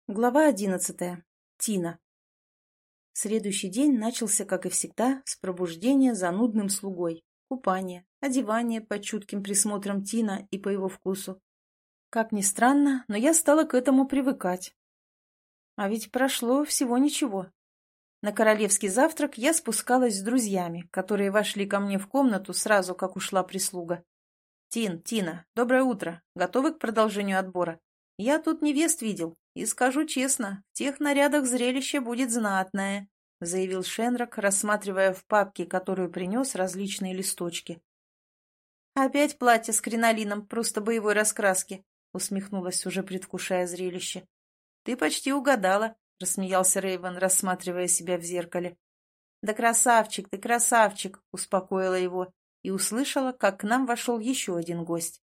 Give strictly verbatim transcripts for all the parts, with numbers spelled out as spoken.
Глава одиннадцатая. Тина. Следующий день начался, как и всегда, с пробуждения занудным слугой, купания, одевания под чутким присмотром Тина и по его вкусу. Как ни странно, но я стала к этому привыкать. А ведь прошло всего ничего. На королевский завтрак я спускалась с друзьями, которые вошли ко мне в комнату сразу, как ушла прислуга. «Тин, Тина, доброе утро. Готовы к продолжению отбора? Я тут невест видел. И скажу честно, в тех нарядах зрелище будет знатное», — заявил Шенрак, рассматривая в папке, которую принес, различные листочки. «Опять платье с кринолином, просто боевой раскраски», — усмехнулась, уже предвкушая зрелище. «Ты почти угадала», — рассмеялся Рейвен, рассматривая себя в зеркале. «Да красавчик, ты красавчик», — успокоила его, и услышала, как к нам вошел еще один гость.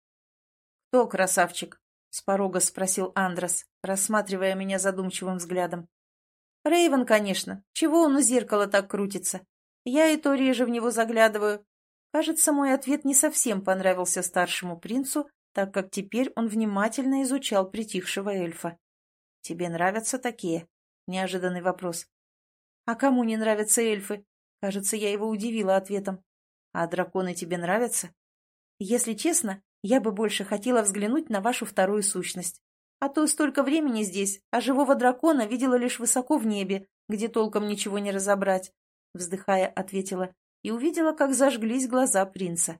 «Кто красавчик?» — с порога спросил Андрес, рассматривая меня задумчивым взглядом. «Рейвен, конечно. Чего он у зеркала так крутится? Я и то реже в него заглядываю». Кажется, мой ответ не совсем понравился старшему принцу, так как теперь он внимательно изучал притихшего эльфа. «Тебе нравятся такие?» — неожиданный вопрос. «А кому не нравятся эльфы?» Кажется, я его удивила ответом. «А драконы тебе нравятся?» «Если честно, я бы больше хотела взглянуть на вашу вторую сущность. А то столько времени здесь, а живого дракона видела лишь высоко в небе, где толком ничего не разобрать», — вздыхая, ответила, и увидела, как зажглись глаза принца.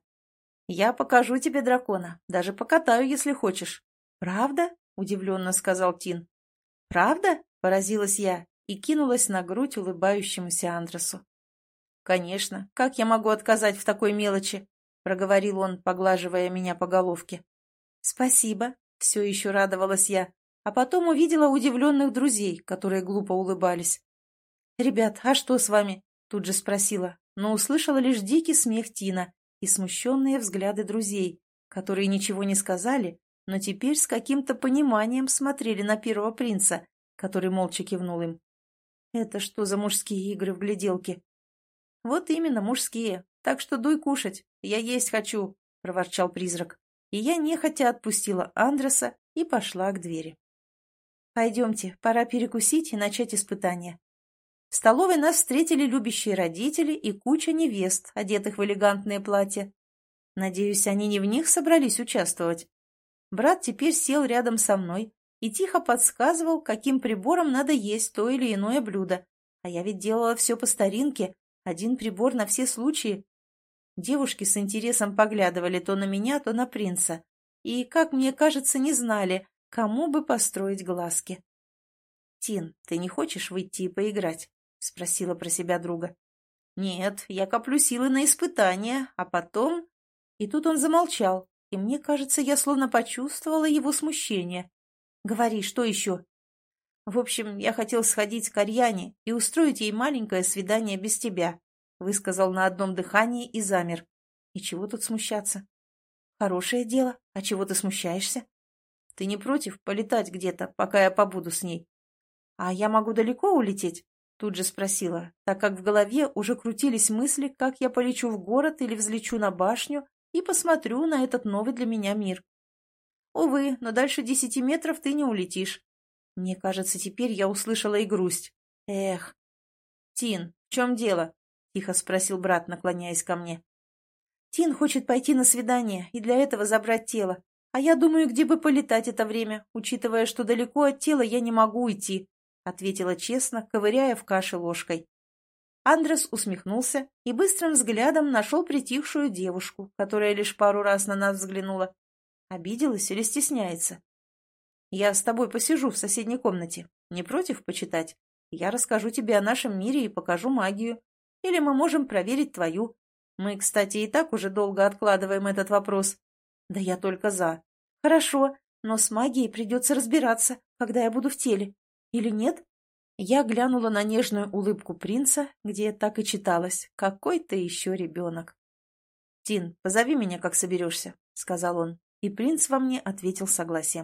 «Я покажу тебе дракона, даже покатаю, если хочешь». «Правда?» — удивленно сказал Тин. «Правда?» — поразилась я и кинулась на грудь улыбающемуся Андресу. «Конечно, как я могу отказать в такой мелочи?» — проговорил он, поглаживая меня по головке. «Спасибо», — все еще радовалась я, а потом увидела удивленных друзей, которые глупо улыбались. «Ребят, а что с вами?» — тут же спросила, но услышала лишь дикий смех Тина и смущенные взгляды друзей, которые ничего не сказали, но теперь с каким-то пониманием смотрели на первого принца, который молча кивнул им. «Это что за мужские игры в гляделке?» «Вот именно, мужские. Так что дуй кушать. Я есть хочу», — проворчал призрак. И я нехотя отпустила Андреса и пошла к двери. «Пойдемте, пора перекусить и начать испытание». В столовой нас встретили любящие родители и куча невест, одетых в элегантные платья. Надеюсь, они не в них собрались участвовать. Брат теперь сел рядом со мной и тихо подсказывал, каким прибором надо есть то или иное блюдо. А я ведь делала все по старинке. Один прибор на все случаи. Девушки с интересом поглядывали то на меня, то на принца. И, как мне кажется, не знали, кому бы построить глазки. «Тин, ты не хочешь выйти и поиграть?» — спросила про себя друга. «Нет, я коплю силы на испытания, а потом...» И тут он замолчал, и мне кажется, я словно почувствовала его смущение. «Говори, что еще?» «В общем, я хотел сходить к Арьяне и устроить ей маленькое свидание без тебя», — высказал на одном дыхании и замер. «И чего тут смущаться?» «Хорошее дело. А чего ты смущаешься?» «Ты не против полетать где-то, пока я побуду с ней?» «А я могу далеко улететь?» — тут же спросила, так как в голове уже крутились мысли, как я полечу в город или взлечу на башню и посмотрю на этот новый для меня мир. «Увы, но дальше десяти метров ты не улетишь». Мне кажется, теперь я услышала и грусть. Эх. «Тин, в чем дело?» — тихо спросил брат, наклоняясь ко мне. «Тин хочет пойти на свидание и для этого забрать тело. А я думаю, где бы полетать это время, учитывая, что далеко от тела я не могу уйти», — ответила честно, ковыряя в каше ложкой. Андрес усмехнулся и быстрым взглядом нашел притихшую девушку, которая лишь пару раз на нас взглянула. Обиделась или стесняется? «Я с тобой посижу в соседней комнате. Не против почитать? Я расскажу тебе о нашем мире и покажу магию. Или мы можем проверить твою. Мы, кстати, и так уже долго откладываем этот вопрос». «Да я только за». «Хорошо, но с магией придется разбираться, когда я буду в теле. Или нет?» Я глянула на нежную улыбку принца, где так и читалось: «Какой ты еще ребенок». «Тин, позови меня, как соберешься», — сказал он, и принц во мне ответил согласием.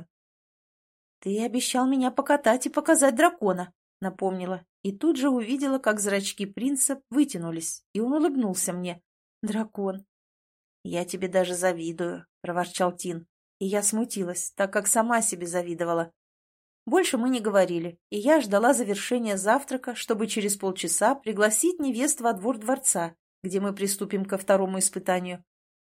«Ты обещал меня покатать и показать дракона», — напомнила, и тут же увидела, как зрачки принца вытянулись, и он улыбнулся мне. «Дракон». «Я тебе даже завидую», — проворчал Тин, и я смутилась, так как сама себе завидовала. Больше мы не говорили, и я ждала завершения завтрака, чтобы через полчаса пригласить невест во двор дворца, где мы приступим ко второму испытанию.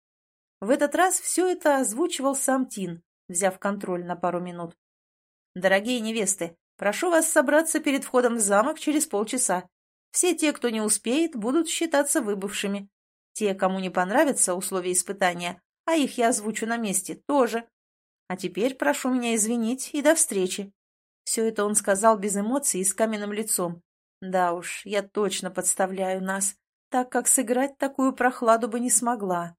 В этот раз все это озвучивал сам Тин, взяв контроль на пару минут. «Дорогие невесты, прошу вас собраться перед входом в замок через полчаса. Все те, кто не успеет, будут считаться выбывшими. Те, кому не понравятся условия испытания, а их я озвучу на месте, тоже. А теперь прошу меня извинить и до встречи». Все это он сказал без эмоций и с каменным лицом. Да уж, я точно подставляю нас, так как сыграть такую прохладу бы не смогла.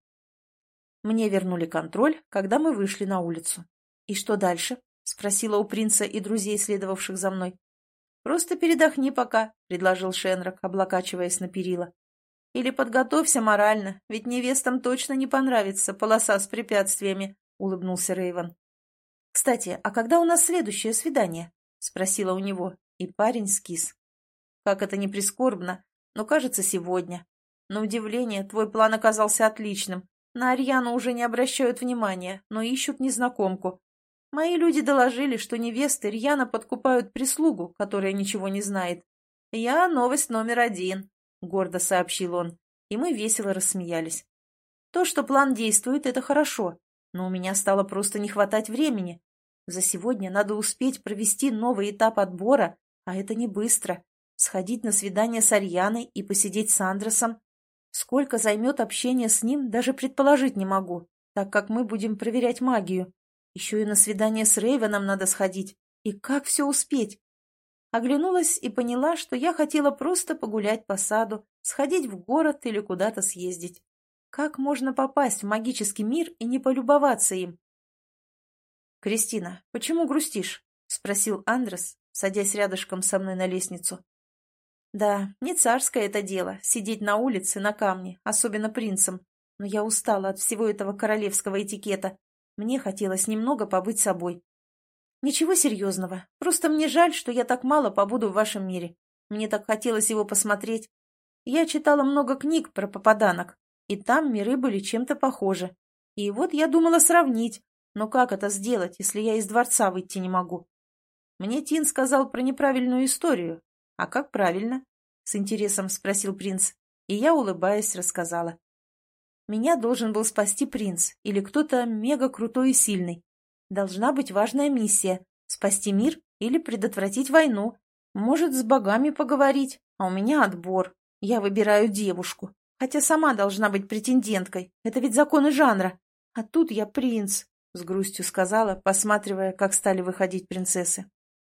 Мне вернули контроль, когда мы вышли на улицу. «И что дальше?» — спросила у принца и друзей, следовавших за мной. «Просто передохни пока», — предложил Шенрак, облокачиваясь на перила. «Или подготовься морально, ведь невестам точно не понравится полоса с препятствиями», — улыбнулся Рейвен. «Кстати, а когда у нас следующее свидание?» — спросила у него, и парень скис. «Как это ни прискорбно, но, кажется, сегодня. На удивление, твой план оказался отличным. На Арьяну уже не обращают внимания, но ищут незнакомку. Мои люди доложили, что невесты рьяно подкупают прислугу, которая ничего не знает. Я новость номер один», — гордо сообщил он, и мы весело рассмеялись. То, что план действует, это хорошо, но у меня стало просто не хватать времени. За сегодня надо успеть провести новый этап отбора, а это не быстро. Сходить на свидание с Арьяной и посидеть с Андросом. Сколько займет общение с ним, даже предположить не могу, так как мы будем проверять магию. Еще и на свидание с Рейвеном надо сходить. И как все успеть? Оглянулась и поняла, что я хотела просто погулять по саду, сходить в город или куда-то съездить. Как можно попасть в магический мир и не полюбоваться им? «Кристина, почему грустишь?» — спросил Андрос, садясь рядышком со мной на лестницу. «Да, не царское это дело — сидеть на улице, на камне, особенно принцем. Но я устала от всего этого королевского этикета. Мне хотелось немного побыть собой. Ничего серьезного, просто мне жаль, что я так мало побуду в вашем мире. Мне так хотелось его посмотреть. Я читала много книг про попаданок, и там миры были чем-то похожи. И вот я думала сравнить, но как это сделать, если я из дворца выйти не могу? Мне Тин сказал про неправильную историю. А как правильно? С интересом спросил принц, и я, улыбаясь, рассказала. Меня должен был спасти принц или кто-то мега крутой и сильный. Должна быть важная миссия — спасти мир или предотвратить войну. Может, с богами поговорить, а у меня отбор. Я выбираю девушку, хотя сама должна быть претенденткой. Это ведь законы жанра. А тут я принц, — с грустью сказала, посматривая, как стали выходить принцессы.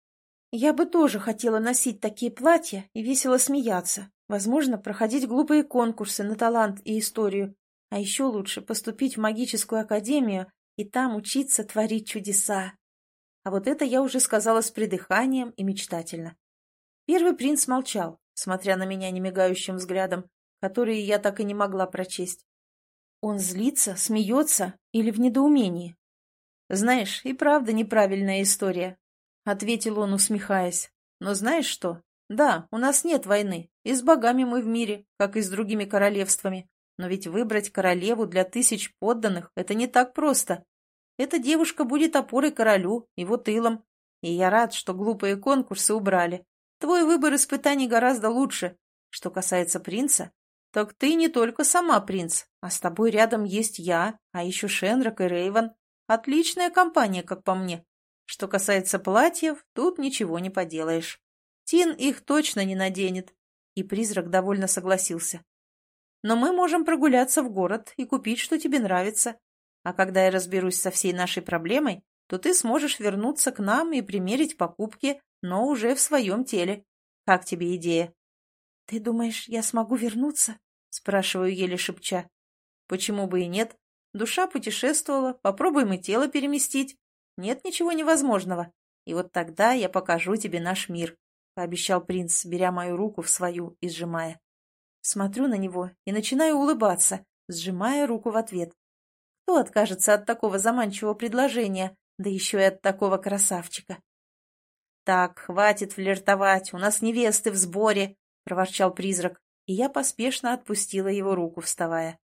Я бы тоже хотела носить такие платья и весело смеяться. Возможно, проходить глупые конкурсы на талант и историю. А еще лучше поступить в магическую академию и там учиться творить чудеса. А вот это я уже сказала с придыханием и мечтательно. Первый принц молчал, смотря на меня немигающим взглядом, который я так и не могла прочесть. Он злится, смеется или в недоумении? «Знаешь, и правда неправильная история», — ответил он, усмехаясь. «Но знаешь что? Да, у нас нет войны, и с богами мы в мире, как и с другими королевствами. Но ведь выбрать королеву для тысяч подданных — это не так просто. Эта девушка будет опорой королю, его тылом. И я рад, что глупые конкурсы убрали. Твой выбор испытаний гораздо лучше. Что касается принца, так ты не только сама принц, а с тобой рядом есть я, а еще Шенрак и Рейвен. Отличная компания, как по мне. Что касается платьев, тут ничего не поделаешь. Тин их точно не наденет». И призрак довольно согласился. «Но мы можем прогуляться в город и купить, что тебе нравится. А когда я разберусь со всей нашей проблемой, то ты сможешь вернуться к нам и примерить покупки, но уже в своем теле. Как тебе идея?» «Ты думаешь, я смогу вернуться?» — спрашиваю еле шепча. «Почему бы и нет? Душа путешествовала, попробуем и тело переместить. Нет ничего невозможного. И вот тогда я покажу тебе наш мир», — пообещал принц, беря мою руку в свою и сжимая. Смотрю на него и начинаю улыбаться, сжимая руку в ответ. Кто откажется от такого заманчивого предложения, да еще и от такого красавчика? «Так, хватит флиртовать, у нас невесты в сборе», — проворчал призрак, и я поспешно отпустила его руку, вставая.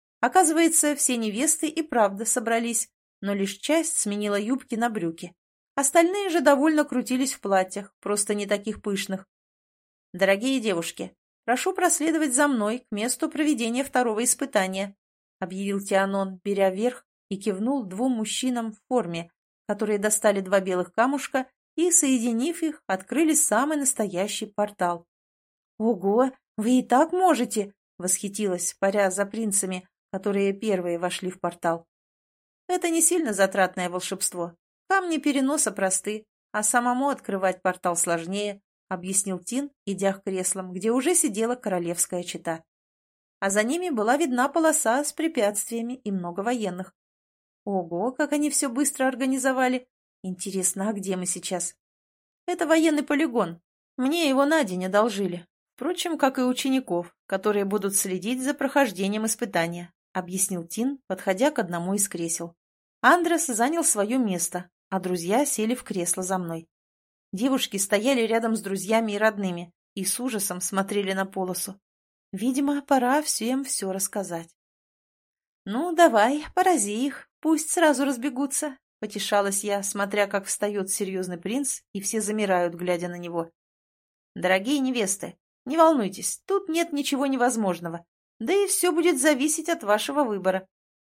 Оказывается, все невесты и правда собрались, но лишь часть сменила юбки на брюки. Остальные же довольно крутились в платьях, просто не таких пышных. «Дорогие девушки, прошу проследовать за мной к месту проведения второго испытания», объявил Тианон, беря верх, и кивнул двум мужчинам в форме, которые достали два белых камушка и, соединив их, открыли самый настоящий портал. «Ого, вы и так можете!» — восхитилась, паря за принцами, которые первые вошли в портал. «Это не сильно затратное волшебство. Камни переноса просты, а самому открывать портал сложнее», — объяснил Тин, идя к креслам, где уже сидела королевская чета. А за ними была видна полоса с препятствиями и много военных. Ого, как они все быстро организовали! Интересно, а где мы сейчас? Это военный полигон. Мне его на день одолжили. Впрочем, как и учеников, которые будут следить за прохождением испытания, объяснил Тин, подходя к одному из кресел. Андрес занял свое место, а друзья сели в кресло за мной. Девушки стояли рядом с друзьями и родными и с ужасом смотрели на полосу. Видимо, пора всем все рассказать. «Ну, давай, порази их, пусть сразу разбегутся», — потешалась я, смотря, как встает серьезный принц, и все замирают, глядя на него. «Дорогие невесты, не волнуйтесь, тут нет ничего невозможного, да и все будет зависеть от вашего выбора.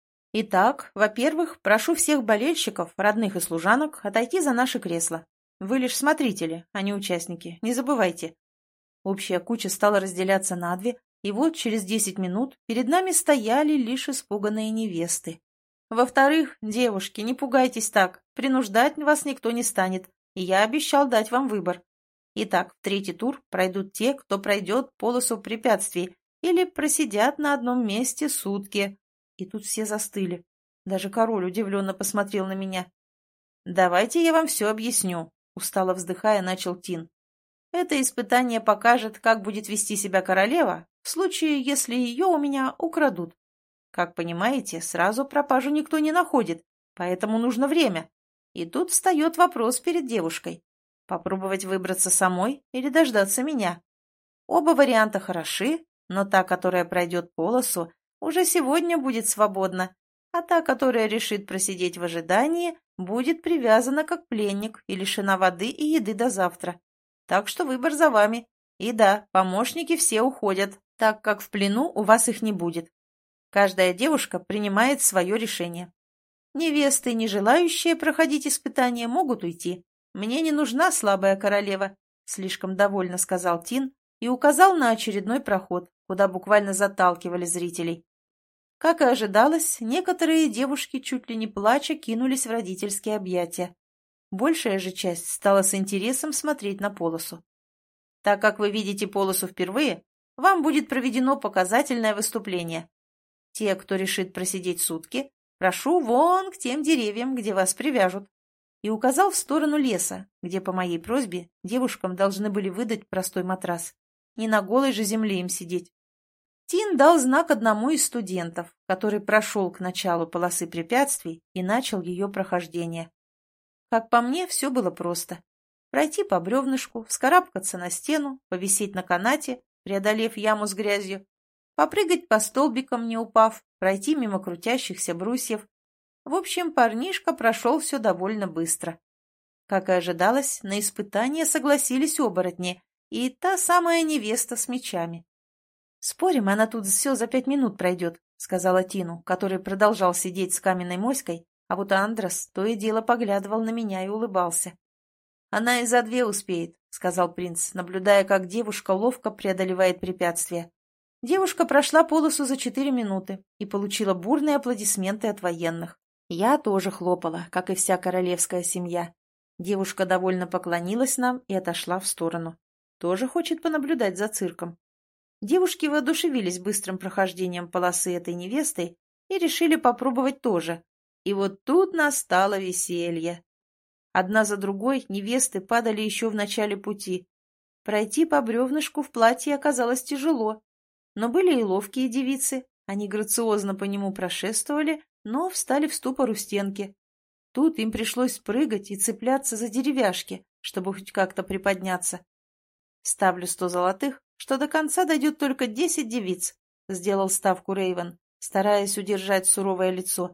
Итак, во-первых, прошу всех болельщиков, родных и служанок, отойти за наши кресла. Вы лишь смотрители, а не участники, не забывайте». Общая куча стала разделяться на две, и вот через десять минут перед нами стояли лишь испуганные невесты. Во-вторых, девушки, не пугайтесь так, принуждать вас никто не станет, и я обещал дать вам выбор. Итак, в третий тур пройдут те, кто пройдет полосу препятствий или просидят на одном месте сутки. И тут все застыли. Даже король удивленно посмотрел на меня. «Давайте я вам все объясню», — устало вздыхая, начал Тин. «Это испытание покажет, как будет вести себя королева в случае, если ее у меня украдут. Как понимаете, сразу пропажу никто не находит, поэтому нужно время. И тут встает вопрос перед девушкой. Попробовать выбраться самой или дождаться меня. Оба варианта хороши, но та, которая пройдет полосу, уже сегодня будет свободна, а та, которая решит просидеть в ожидании, будет привязана как пленник и лишена воды и еды до завтра. Так что выбор за вами. И да, помощники все уходят, так как в плену у вас их не будет. Каждая девушка принимает свое решение. Невесты, не желающие проходить испытания, могут уйти. Мне не нужна слабая королева, слишком довольно сказал Тин и указал на очередной проход, куда буквально заталкивали зрителей. Как и ожидалось, некоторые девушки чуть ли не плача кинулись в родительские объятия. Большая же часть стала с интересом смотреть на полосу. Так как вы видите полосу впервые, вам будет проведено показательное выступление. Те, кто решит просидеть сутки, прошу вон к тем деревьям, где вас привяжут. И указал в сторону леса, где, по моей просьбе, девушкам должны были выдать простой матрас. Не на голой же земле им сидеть. Тин дал знак одному из студентов, который прошел к началу полосы препятствий и начал ее прохождение. Как по мне, все было просто. Пройти по бревнышку, вскарабкаться на стену, повисеть на канате, преодолев яму с грязью, попрыгать по столбикам, не упав, пройти мимо крутящихся брусьев. В общем, парнишка прошел все довольно быстро. Как и ожидалось, на испытание согласились оборотни и та самая невеста с мечами. «Спорим, она тут все за пять минут пройдет», — сказала Тину, который продолжал сидеть с каменной моськой, а вот Андрес то и дело поглядывал на меня и улыбался. «Она и за две успеет», — сказал принц, наблюдая, как девушка ловко преодолевает препятствия. Девушка прошла полосу за четыре минуты и получила бурные аплодисменты от военных. Я тоже хлопала, как и вся королевская семья. Девушка довольно поклонилась нам и отошла в сторону. Тоже хочет понаблюдать за цирком. Девушки воодушевились быстрым прохождением полосы этой невестой и решили попробовать тоже. И вот тут настало веселье. Одна за другой невесты падали еще в начале пути. Пройти по бревнышку в платье оказалось тяжело. Но были и ловкие девицы. Они грациозно по нему прошествовали, но встали в ступор у стенки. Тут им пришлось прыгать и цепляться за деревяшки, чтобы хоть как-то приподняться. «Ставлю сто золотых, что до конца дойдет только десять девиц», — сделал ставку Рейвен, стараясь удержать суровое лицо.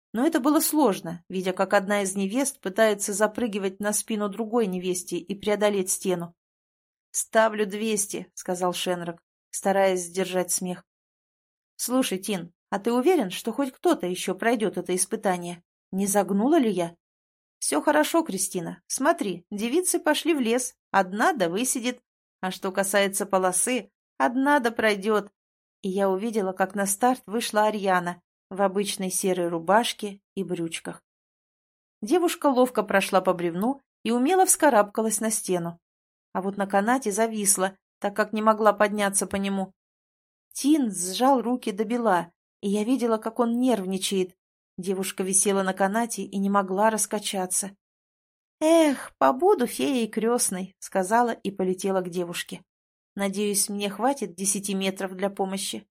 Но это было сложно, видя, как одна из невест пытается запрыгивать на спину другой невесте и преодолеть стену. «Ставлю двести», — сказал Шенрак, стараясь сдержать смех. «Слушай, Тин, а ты уверен, что хоть кто-то еще пройдет это испытание? Не загнула ли я?» «Все хорошо, Кристина. Смотри, девицы пошли в лес. Одна да высидит. А что касается полосы, одна да пройдет». И я увидела, как на старт вышла Арьяна в обычной серой рубашке и брючках. Девушка ловко прошла по бревну и умело вскарабкалась на стену. А вот на канате зависла, так как не могла подняться по нему. Тин сжал руки до бела, и я видела, как он нервничает. Девушка висела на канате и не могла раскачаться. «Эх, побуду феей крестной», — сказала и полетела к девушке. «Надеюсь, мне хватит десяти метров для помощи».